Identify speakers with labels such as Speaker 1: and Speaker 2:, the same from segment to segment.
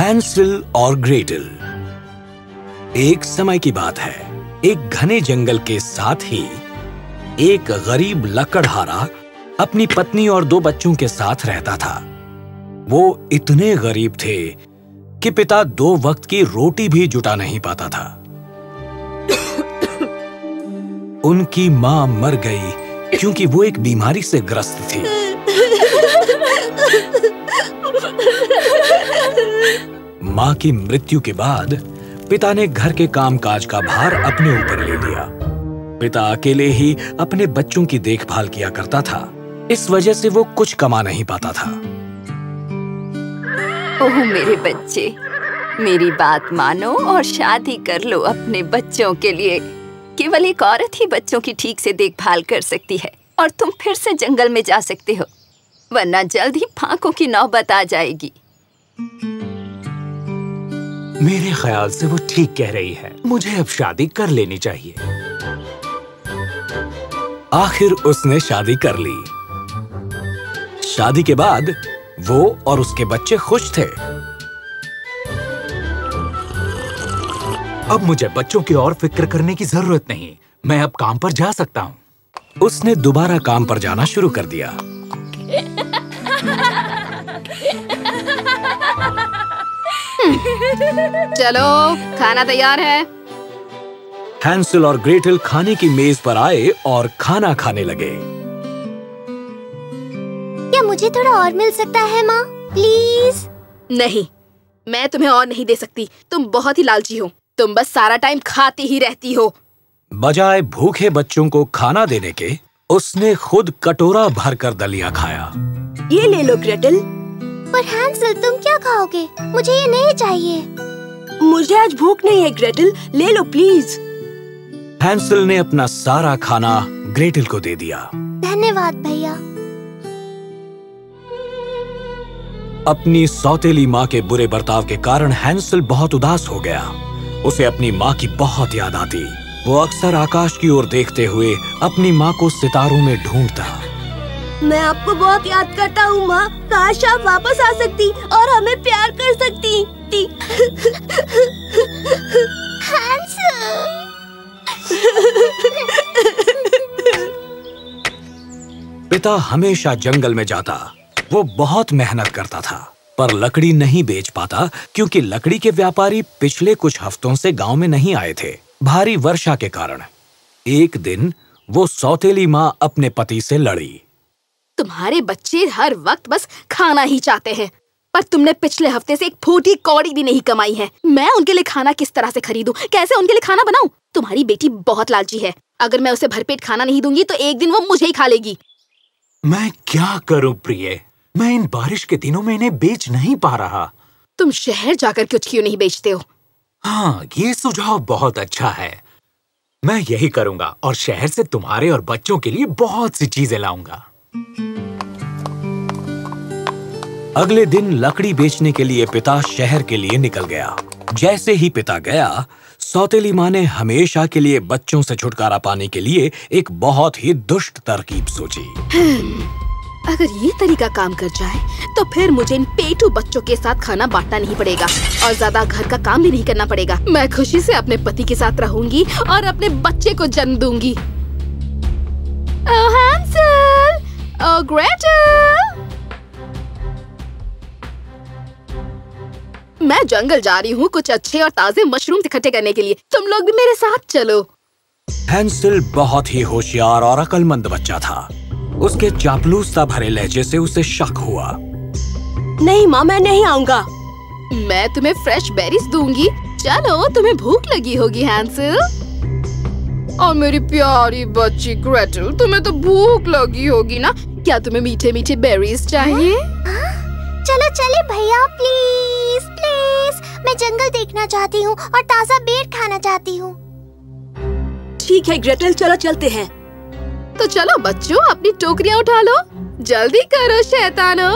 Speaker 1: हैंसेल और ग्रेटल। एक समय की बात है, एक घने जंगल के साथ ही एक गरीब लकड़हारा अपनी पत्नी और 2 बच्चों के साथ रहता था। वो इतने गरीब थे कि पिता 2 वक्त की रोटी भी जुटा नहीं पाता था। उनकी मां मर गई क्योंकि वो एक बीमारी से ग्रस्त थी। मां की मृत्यु के बाद पिता ने घर के कामकाज का भार अपने ऊपर ले लिया। पिता अकेले ही अपने बच्चों की देखभाल किया करता था। इस वजह से वो कुछ कमा नहीं पाता था।
Speaker 2: ओह मेरे बच्चे, मेरी बात मानो और शादी कर लो अपने बच्चों के लिए। केवल एक औरत ही बच्चों की ठीक से देखभाल कर सकती है और तुम फिर से जंगल में जा सकते हो, वरना जल्द ही फांकों की नौबत आ जाएगी।
Speaker 3: मेरे ख्याल से वो ठीक कह रही है। मुझे अब शादी कर लेनी चाहिए।
Speaker 1: आखिर उसने शादी कर ली। शादी के बाद वो और उसके बच्चे खुश थे।
Speaker 3: अब मुझे बच्चों की और फिक्र करने की जरूरत नहीं। मैं अब काम पर जा सकता हूँ।
Speaker 1: उसने दोबारा काम पर जाना शुरू कर दिया।
Speaker 4: चलो, खाना तैयार है।
Speaker 1: हैंसेल और ग्रेटल खाने की मेज पर आए और खाना खाने लगे।
Speaker 5: क्या मुझे थोड़ा और मिल सकता है माँ, प्लीज?
Speaker 4: नहीं, मैं तुम्हें और नहीं दे सकती। तुम बहुत ही लालची हो। तुम बस सारा टाइम खाती ही रहती हो।
Speaker 1: बजाय भूखे बच्चों को खाना देने के, उसने खुद कटोरा भरकर दलिया खाया।
Speaker 4: ये ले लो ग्रेटल।
Speaker 5: पर हैंसेल, तुम क्या खाओगे? मुझे ये नहीं चाहिए।
Speaker 4: मुझे आज भूख नहीं है ग्रेटल, ले लो प्लीज।
Speaker 1: हैंसेल ने अपना सारा खाना ग्रेटल को दे दिया।
Speaker 5: धन्यवाद भैया।
Speaker 1: अपनी सौतेली माँ के बुरे बर्ताव के कारण हैंसेल बहुत उदास हो गया। उसे अपनी माँ की बहुत याद आती। वो अक्सर आकाश की ओर देखते हुए अपनी माँ को सितारों में ढूंढता।
Speaker 4: मैं आपको बहुत याद करता हूँ माँ। काश आप वापस आ सकती और हमें प्यार कर सकती।
Speaker 1: पिता हमेशा जंगल में जाता। वो बहुत मेहनत करता था, पर लकड़ी नहीं बेच पाता क्योंकि लकड़ी के व्यापारी पिछले कुछ हफ्तों से गांव में नहीं आए थे, भारी वर्षा के कारण। एक दिन वो सौतेली माँ अपने पति से लड़ी।
Speaker 4: तुम्हारे बच्चे हर वक्त बस खाना ही चाहते हैं, पर तुमने पिछले हफ्ते से एक फूटी कौड़ी भी नहीं कमाई है। मैं उनके लिए खाना किस तरह से खरीदूं? कैसे उनके लिए खाना बनाऊं? तुम्हारी बेटी बहुत लालची है। अगर मैं उसे भरपेट खाना नहीं दूंगी तो एक दिन वो मुझे ही खा लेगी।
Speaker 3: मैं क्या करूं प्रिय? मैं इन बारिश के दिनों में इन्हें बेच नहीं पा रहा।
Speaker 4: तुम शहर जाकर कुछ क्यों नहीं बेचते हो?
Speaker 3: हाँ, ये सुझाव बहुत अच्छा है। मैं यही करूंगा और शहर से तुम्हारे और बच्चों के लिए बहुत सी चीजें लाऊंगा।
Speaker 1: अगले दिन लकड़ी बेचने के लिए पिता शहर के लिए निकल गया। जैसे ही पिता गया, सौतेली माँ ने हमेशा के लिए बच्चों से छुटकारा पाने के लिए एक बहुत ही दुष्ट तरकीब सोची।
Speaker 4: अगर ये तरीका काम कर जाए तो फिर मुझे इन पेटू बच्चों के साथ खाना बांटना नहीं पड़ेगा और ज्यादा घर का काम भी नहीं करना पड़ेगा। मैं खुशी से अपने पति के साथ रहूंगी और अपने बच्चे को जन्म दूंगी। ओह हैंसेल, ओह ग्रेटल, मैं जंगल जा रही हूँ कुछ अच्छे और ताजे मशरूम इकट्ठे करने के लिए। तुम लोग भी मेरे साथ चलो।
Speaker 1: हैंसेल बहुत ही होशियार और अक्लमंद बच्चा था। उसके चापलूसता भरे लहजे से उसे शक हुआ।
Speaker 4: नहीं माँ, मैं नहीं आऊंगा। मैं तुम्हें फ्रेश बेरीज दूंगी। चलो, तुम्हें भूख लगी होगी हैंसेल। और मेरी प्यारी बच्ची ग्रेटल, तुम्हें तो भूख लगी होगी ना? क्या तुम्हें मीठे मीठे बेरीज चाहिए?
Speaker 5: चलो चले भैया, प्लीज प्लीज। मैं जंगल देखना चाहती हूँ और ताजा बेर खाना चाहती हूँ।
Speaker 4: ठीक है ग्रेटल, चलो चलते हैं। तो चलो बच्चों, अपनी टोकरियाँ उठा लो। जल्दी करो शैतानो।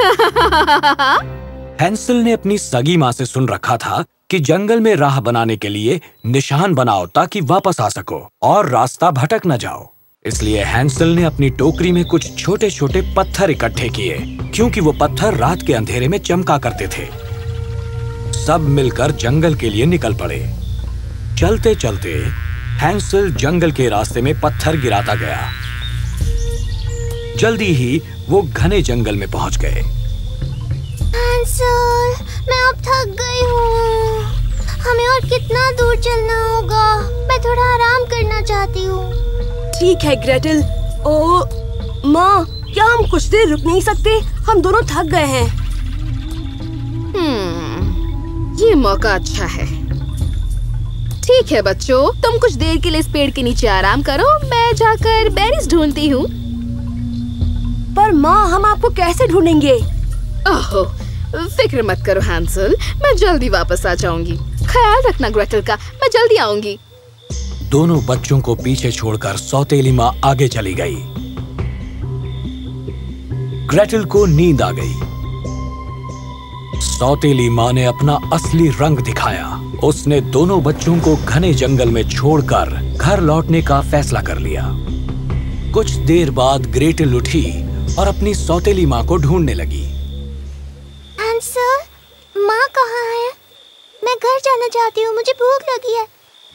Speaker 1: हैंसेल ने अपनी सगी माँ से सुन रखा था कि जंगल में राह बनाने के लिए निशान बनाओ ताकि वापस आ सको और रास्ता भटक न जाओ। इसलिए हैंसेल ने अपनी टोकरी में कुछ छोटे छोटे पत्थर इकट्ठे किए, क्योंकि वो पत्थर रात के अंधेरे में चमका करते थे। सब मिलकर जंगल के लिए निकल पड़े। चलते चलते हैंसल जंगल के रास्ते में पत्थर गिराता गया। जल्दी ही वो घने जंगल में पहुंच गए।
Speaker 5: हैंसल, मैं अब थक गई हूँ। हमें और कितना दूर चलना होगा? मैं थोड़ा आराम करना चाहती हूँ।
Speaker 6: ठीक है ग्रेटल। ओ माँ, क्या हम कुछ देर रुक नहीं सकते? हम दोनों थक गए हैं।
Speaker 4: ये मौका अच्छा है। ठीक है बच्चों, तुम कुछ देर के लिए इस पेड़ के नीचे आराम करो, मैं जाकर बेरीज ढूंढती हूँ।
Speaker 6: पर माँ, हम आपको कैसे ढूंढेंगे?
Speaker 4: ओहो, फिक्र मत करो हैंसल, मैं जल्दी वापस आ जाऊंगी। ख्याल रखना ग्रेटल का, मैं जल्दी आऊंगी।
Speaker 1: दोनों बच्चों को पीछे छोड़कर सौतेली माँ आगे चली गई। ग्रेटल को नींद आ गई। सौतेली माँ ने अपना असली रंग दिखाया। उसने दोनों बच्चों को घने जंगल में छोड़कर घर लौटने का फैसला कर लिया। कुछ देर बाद ग्रेटल उठी और अपनी सौतेली माँ को ढूंढने लगी।
Speaker 5: हैंसल, माँ कहाँ है? मैं घर जाना चाहती हूँ, मुझे भूख लगी है।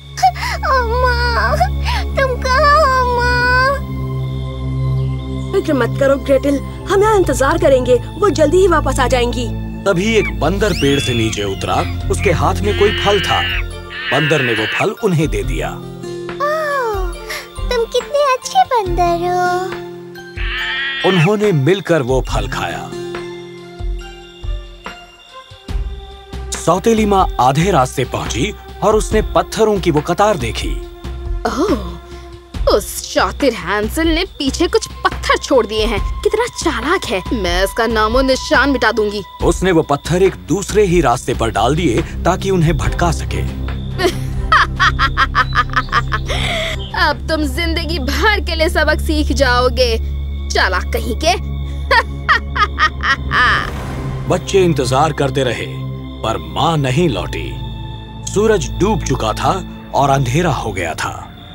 Speaker 5: माँ, तुम कहाँ हो माँ?
Speaker 6: फिक्र मत करो ग्रेटल, हम यहाँ इंतजार करेंगे, वो जल्दी ही वापस आ जाएंगी।
Speaker 1: तभी एक बंदर पेड़ से नीचे उतरा। उसके हाथ में कोई फल था। बंदर ने वो फल उन्हें दे दिया।
Speaker 5: ओह, तुम कितने अच्छे बंदर हो।
Speaker 1: उन्होंने मिलकर वो फल खाया। सौतेली माँ आधे रास्ते पहुंची और उसने पत्थरों की वो कतार देखी।
Speaker 4: ओह, उस शातिर हैंसल ने पीछे कुछ पत्थर छोड़ दिए हैं। कितना चालाक है, मैं इसका नामो निशान मिटा दूंगी।
Speaker 1: उसने वो पत्थर एक दूसरे ही रास्ते पर डाल दिए ताकि उन्हें भटका सके।
Speaker 4: अब तुम जिंदगी भर के लिए सबक सीख जाओगे, चालाक कहीं के।
Speaker 1: बच्चे इंतजार करते रहे, पर माँ नहीं लौटी। सूरज डूब चुका था और अंधेरा हो गया था।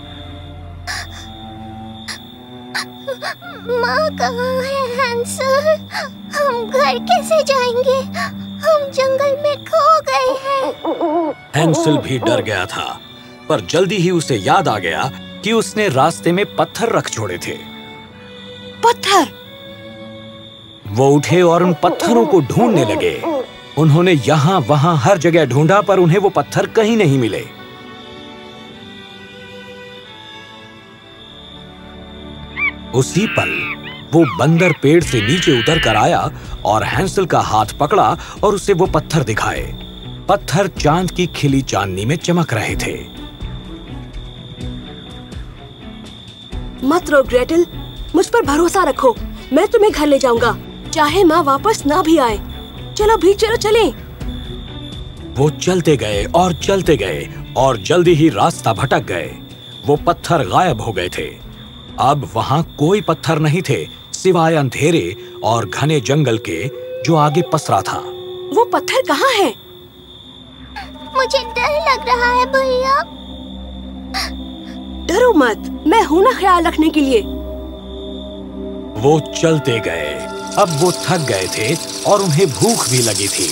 Speaker 5: माँ कहाँ है हैंसल? हम घर कैसे जाएंगे? हम जंगल में खो गए हैं।
Speaker 1: हैंसल भी डर गया था, पर जल्दी ही उसे याद आ गया कि उसने रास्ते में पत्थर रख छोड़े थे।
Speaker 6: पत्थर!
Speaker 1: वो उठे और उन पत्थरों को ढूंढने लगे। उन्होंने यहाँ वहाँ हर जगह ढूंढा, पर उन्हें वो पत्थर कहीं नहीं मिले। उसी पल वो बंदर पेड़ से नीचे उतर कर आया और हैंसल का हाथ पकड़ा और उसे वो पत्थर दिखाए। पत्थर चांद की खिली चांदनी में चमक रहे थे।
Speaker 6: मत रो ग्रेटल, मुझ पर भरोसा रखो, मैं तुम्हें घर ले जाऊंगा, चाहे माँ वापस ना भी आए। चलो भी, चलो चलें।
Speaker 1: वो चलते गए और चलते गए और जल्दी ही रास्ता भटक गए। वो पत्थर गायब हो गए थे। अब वहां कोई पत्थर नहीं थे सिवाय अंधेरे और घने जंगल के जो आगे पसरा था।
Speaker 6: वो पत्थर कहाँ है?
Speaker 5: मुझे डर लग रहा है भैया।
Speaker 6: डरो मत, मैं हूं ना ख्याल रखने के लिए।
Speaker 1: वो चलते गए। अब वो थक गए थे और उन्हें भूख भी लगी थी।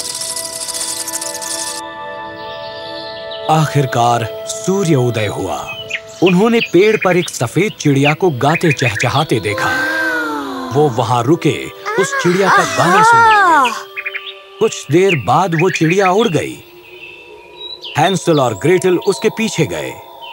Speaker 1: आखिरकार सूर्य उदय हुआ। उन्होंने पेड़ पर एक सफेद चिड़िया को गाते चहचहाते देखा। वो वहां रुके उस चिड़िया का गाना सुनने लगे। कुछ देर बाद वो चिड़िया उड़ गई। हैंसल और ग्रेटल उसके पीछे गए।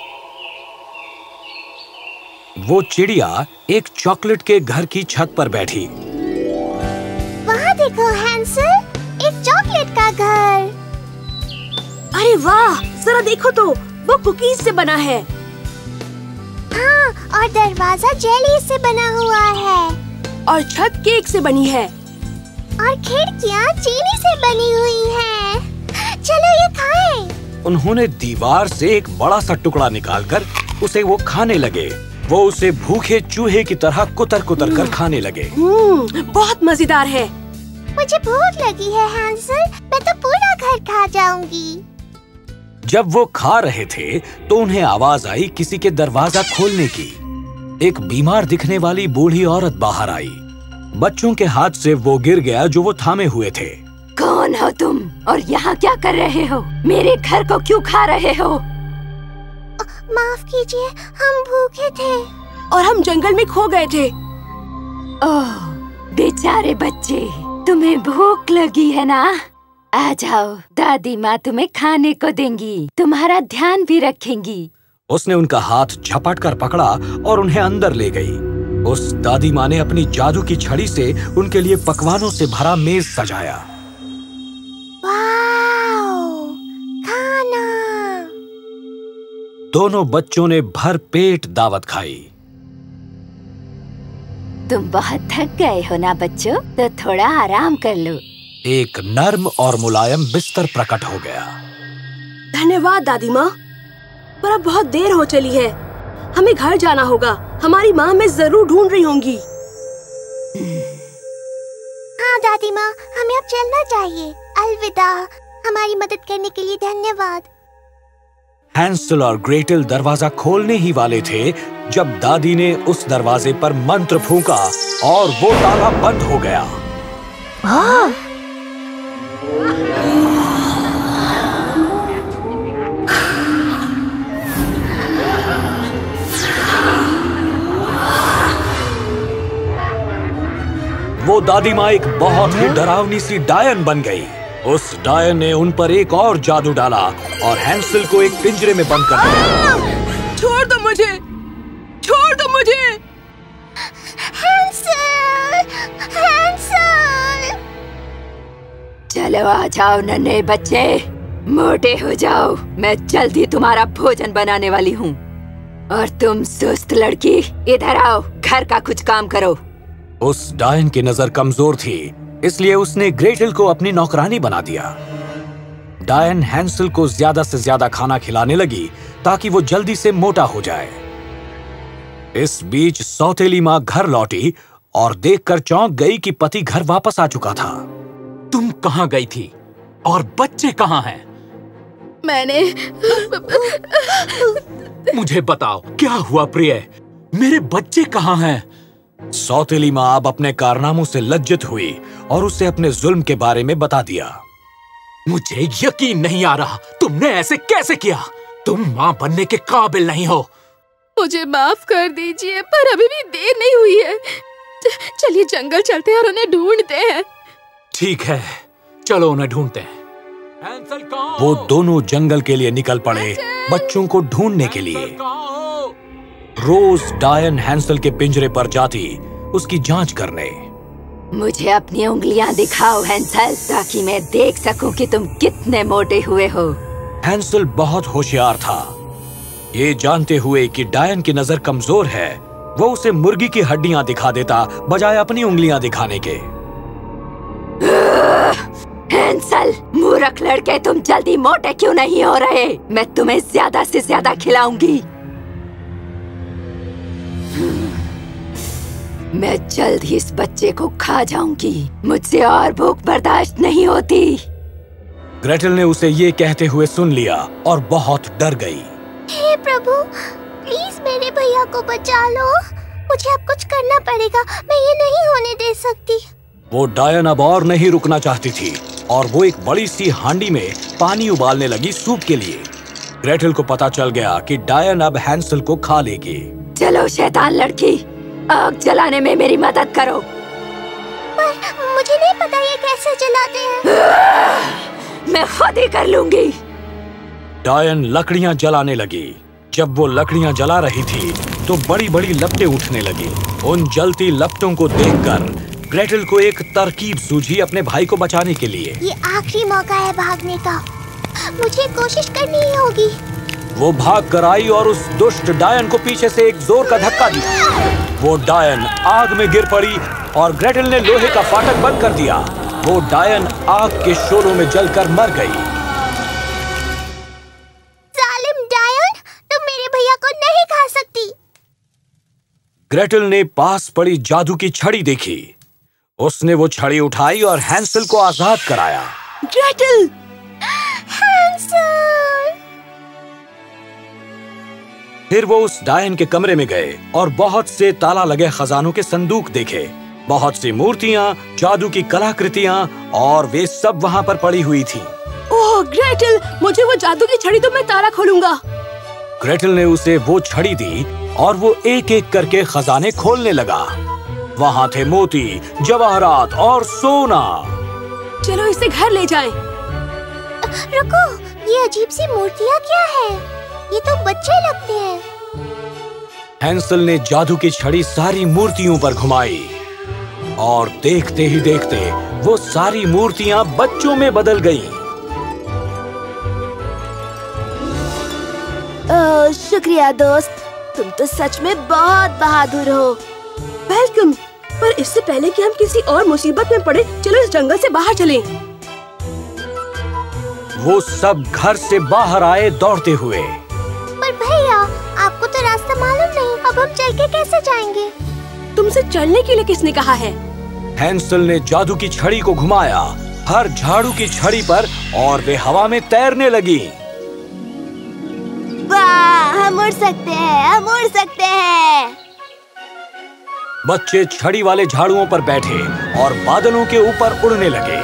Speaker 1: वो चिड़िया एक चॉकलेट के घर की छत पर बैठी।
Speaker 5: वहाँ देखो हैंसल, एक चॉकलेट का घर।
Speaker 6: अरे वाह, जरा देखो तो, वो कुकीज से बना है।
Speaker 5: हाँ, और दरवाजा जेली से बना हुआ है।
Speaker 6: और छत केक से बनी है।
Speaker 5: और खिड़कियाँ चीनी से बनी हुई हैं। चलो ये खाएं।
Speaker 1: उन्होंने दीवार से एक बड़ा सा टुकड़ा निकालकर उसे वो खाने लगे। वो उसे भूखे चूहे की तरह कुतर कुतर कर खाने लगे।
Speaker 6: बहुत मजेदार है।
Speaker 5: मुझे भूख लगी है हैंसल, मैं तो पूरा घर खा जाऊंगी।
Speaker 1: जब वो खा रहे थे तो उन्हें आवाज आई किसी के दरवाजा खोलने की। एक बीमार दिखने वाली बूढ़ी औरत बाहर आई। बच्चों के हाथ से वो गिर गया जो वो थामे हुए थे।
Speaker 2: कौन हो तुम? और यहाँ क्या कर रहे हो? मेरे घर को क्यों खा रहे हो?
Speaker 5: माफ कीजिए, हम भूखे थे
Speaker 6: और हम जंगल में खो गए थे।
Speaker 2: ओह, बेचारे बच्चे, तुम्हें भूख लगी है ना? आ जाओ, दादी माँ तुम्हें खाने को देंगी, तुम्हारा ध्यान भी रखेंगी।
Speaker 1: उसने उनका हाथ झपट कर पकड़ा और उन्हें अंदर ले गई। उस दादी माँ ने अपनी जादू की छड़ी से उनके लिए पकवानों से भरा मेज सजाया।
Speaker 5: वाओ, खाना।
Speaker 1: दोनों बच्चों ने भर पेट दावत खाई।
Speaker 2: तुम बहुत थक गए हो ना बच्चों, तो थोड़ा आराम कर लो।
Speaker 1: एक नर्म और मुलायम बिस्तर प्रकट हो गया।
Speaker 6: धन्यवाद दादी माँ, पर अब बहुत देर हो चली है। हमें घर जाना होगा। हमारी माँ हमें जरूर ढूंढ रही होंगी।
Speaker 5: हाँ दादी माँ, हमें अब चलना चाहिए। अलविदा, हमारी मदद करने के लिए धन्यवाद।
Speaker 1: हैंसल और ग्रेटल दरवाजा खोलने ही वाले थे जब दादी ने उस दरवाजे पर मंत्र फूंका और वो ताला बंद हो गया। वो दादी माँ एक बहुत ही डरावनी सी डायन बन गई। उस डायन ने उन पर एक और जादू डाला और हैंसल को एक पिंजरे में बंद कर दिया।
Speaker 6: छोड़ दो मुझे, छोड़ दो मुझे।
Speaker 5: Hansel, Hansel.
Speaker 2: चलो आ जाओ नन्हे बच्चे, मोटे हो जाओ। मैं जल्दी तुम्हारा भोजन बनाने वाली हूँ। और तुम सुस्त लड़की, इधर आओ, घर का कुछ काम करो।
Speaker 1: उस डायन की नजर कमजोर थी, इसलिए उसने ग्रेटल को अपनी नौकरानी बना दिया। डायन हैंसल को ज्यादा से ज्यादा खाना खिलाने लगी ताकि वो जल्दी से मोटा हो जाए। इस बीच सौतेली माँ घर लौटी और देखकर चौंक गई कि पति घर वापस आ चुका था।
Speaker 3: तुम कहाँ गई थी और बच्चे कहाँ हैं?
Speaker 4: मैंने
Speaker 3: मुझे बताओ, क्या हुआ प्रिय? मेरे बच्चे कहाँ हैं?
Speaker 1: सौतेली माँ अब अपने कारनामों से लज्जित हुई और उसे अपने जुल्म के बारे में बता दिया।
Speaker 3: मुझे यकीन नहीं आ रहा, तुमने ऐसे कैसे किया? तुम माँ बनने के काबिल नहीं हो।
Speaker 4: मुझे माफ कर दीजिए, पर अभी भी देर नहीं हुई है। चलिए जंगल चलते हैं और उन्हें ढूंढते हैं।
Speaker 3: ठीक है, चलो उन्हें ढूंढते हैं। हैंसल कहाँ हो?
Speaker 1: वो दोनों जंगल के लिए निकल पड़े, बच्चों को ढूंढने के लिए।
Speaker 3: कहाँ हो?
Speaker 1: रोज डायन हैंसल के पिंजरे पर जाती उसकी जांच करने।
Speaker 2: मुझे अपनी उंगलियां दिखाओ हैंसल, ताकि मैं देख सकूं कि तुम कितने मोटे हुए हो।
Speaker 1: हैंसल बहुत होशियार था। ये जानते हुए कि डायन की नजर कमजोर है, वो उसे मुर्गी की हड्डियां दिखा देता बजाय अपनी उंगलियां दिखाने के।
Speaker 2: हैंसल, मूर्ख लड़के, तुम जल्दी मोटे क्यों नहीं हो रहे? मैं तुम्हें ज्यादा से ज्यादा खिलाऊंगी। मैं जल्द ही इस बच्चे को खा जाऊंगी। मुझसे और भूख बर्दाश्त नहीं होती।
Speaker 1: ग्रेटल ने उसे ये कहते हुए सुन लिया और बहुत डर गई।
Speaker 5: हे प्रभु, प्लीज मेरे भैया को बचा लो। मुझे अब कुछ करना पड़ेगा, मैं ये नहीं होने दे सकती।
Speaker 1: वो डायन अब और नहीं रुकना चाहती थी और वो एक बड़ी सी हांडी में पानी उबालने लगी सूप के लिए। ग्रेटल को पता चल गया कि डायन अब हैंसल को खा लेगी।
Speaker 2: चलो शैतान लड़की, आग जलाने में मेरी मदद करो।
Speaker 5: पर मुझे नहीं पता ये कैसे जलाते हैं।
Speaker 2: मैं खुद ही कर लूंगी।
Speaker 1: डायन लकड़ियां जलाने लगी। जब वो लकड़ियां जला रही थी तो बड़ी बड़ी लपटें उठने लगी। उन जलती लपटों को देखकर ग्रेटल को एक तरकीब सूझी अपने भाई को बचाने के लिए।
Speaker 5: ये आखिरी मौका है भागने का, मुझे कोशिश करनी ही होगी।
Speaker 1: वो भाग कर आई और उस दुष्ट डायन को पीछे से एक जोर का धक्का दिया। वो डायन आग में गिर पड़ी और ग्रेटल ने लोहे का फाटक बंद कर दिया। वो डायन आग के शोलों में जलकर मर गई।
Speaker 5: जालिम डायन, तुम मेरे भैया को नहीं खा सकती।
Speaker 1: ग्रेटल ने पास पड़ी जादू की छड़ी देखी। उसने वो छड़ी उठाई और हैंसल को आजाद कराया।
Speaker 6: ग्रेटल!
Speaker 5: हैंसल!
Speaker 1: फिर वो उस डायन के कमरे में गए और बहुत से ताला लगे खजानों के संदूक देखे। बहुत सी मूर्तियाँ, जादू की कलाकृतियाँ और वे सब वहाँ पर पड़ी हुई थी।
Speaker 6: ओह ग्रेटल, मुझे वो जादू की छड़ी, तो मैं ताला खोलूंगा।
Speaker 1: ग्रेटल ने उसे वो छड़ी दी और वो एक एक करके खजाने खोलने लगा। वहाँ थे मोती, जवाहरात और सोना।
Speaker 6: चलो इसे घर ले जाएं।
Speaker 5: रुको, ये अजीब सी मूर्तियाँ क्या है? ये तो बच्चे लगते हैं।
Speaker 1: हैंसल ने जादू की छड़ी सारी मूर्तियों पर घुमाई और देखते ही देखते वो सारी मूर्तियाँ बच्चों में बदल गईं।
Speaker 6: शुक्रिया दोस्त, तुम तो सच में बहुत बहादुर हो। वेलकम। पर इससे पहले कि हम किसी और मुसीबत में पड़े, चलो इस जंगल से बाहर चलें।
Speaker 1: वो सब घर से बाहर आए दौड़ते हुए।
Speaker 5: पर भैया, आपको तो रास्ता मालूम नहीं, अब हम चल के कैसे जाएंगे?
Speaker 6: तुमसे चलने के लिए किसने कहा है?
Speaker 1: हैंसल ने जादू की छड़ी को घुमाया हर झाड़ू की छड़ी पर और वे हवा में तैरने लगी।
Speaker 5: वाह, हम उड़ सकते हैं, हम उड़ सकते हैं।
Speaker 1: बच्चे छड़ी वाले झाड़ुओं पर बैठे और बादलों के ऊपर उड़ने लगे।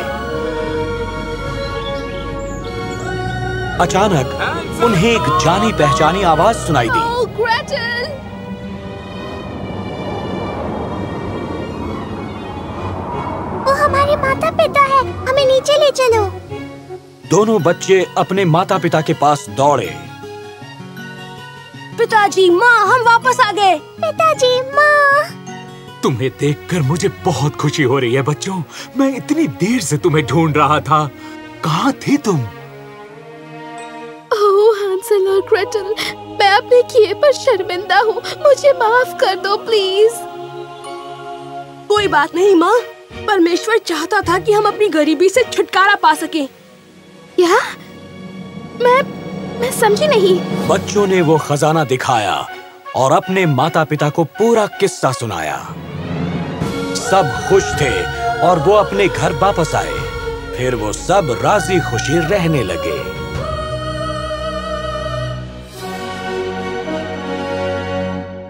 Speaker 1: अचानक उन्हें एक जानी पहचानी आवाज सुनाई दी।
Speaker 4: ओह ग्रेटल!
Speaker 5: वो हमारे माता पिता है, हमें नीचे ले चलो।
Speaker 1: दोनों बच्चे अपने माता पिता के पास दौड़े।
Speaker 6: पिताजी, माँ, हम वापस आ गए।
Speaker 5: पिताजी, माँ।
Speaker 3: तुम्हें देखकर मुझे बहुत खुशी हो रही है बच्चों। मैं इतनी देर से तुम्हें ढूंढ रहा था। कहाँ थे तुम?
Speaker 4: ओह हैंसल और ग्रेटल, मैं अपने किए पर शर्मिंदा हूँ, मुझे माफ कर दो प्लीज।
Speaker 6: कोई बात नहीं माँ, परमेश्वर चाहता था कि हम अपनी गरीबी से छुटकारा पा सकें।
Speaker 4: क्या? मैं समझी नहीं।
Speaker 1: बच्चों ने वो खजाना दिखाया और अपने माता पिता को पूरा किस्सा सुनाया। सब खुश थे और वो अपने घर वापस आए। फिर वो सब राजी खुशी रहने लगे।